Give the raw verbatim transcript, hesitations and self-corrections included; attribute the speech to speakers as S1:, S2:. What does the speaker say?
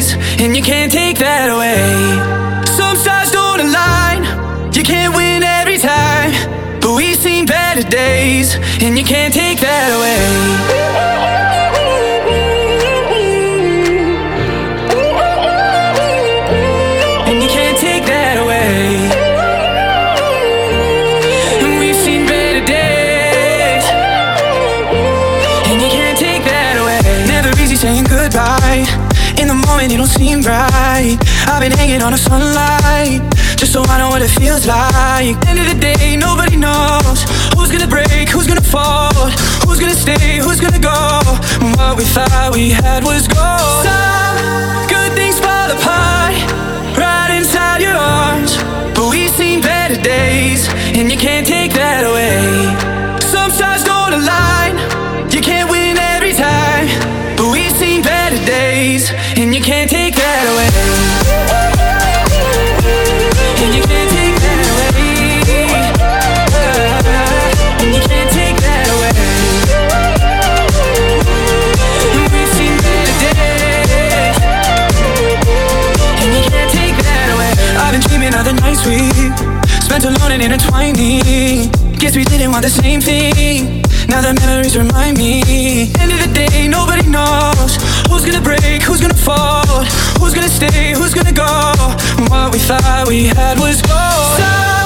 S1: days, and you can't take that away. Some stars don't align, you can't win every time, but we've seen better days, and you can't take that away. Saying goodbye in the moment, you don't seem right. I've been hanging on the sunlight just so I know what it feels like. End of the day, nobody knows who's gonna break, who's gonna fall, who's gonna stay, who's gonna go. What we thought we had was gold. Some good things fall apart right inside your arms, but we've seen better days, and you can't take that away. Some stars don't align, you can't win every time, but we've seen better days, and you can't take that away. And you can't take that away. And you can't take that away. And we've seen better days, and you can't take that away. I've been dreaming of the nights we spent alone and intertwining. Guess we didn't want the same thing. Now the memories remind me. End of the day, nobody knows who's gonna break, who's gonna fall, who's gonna stay, who's gonna go. What we thought we had was gold.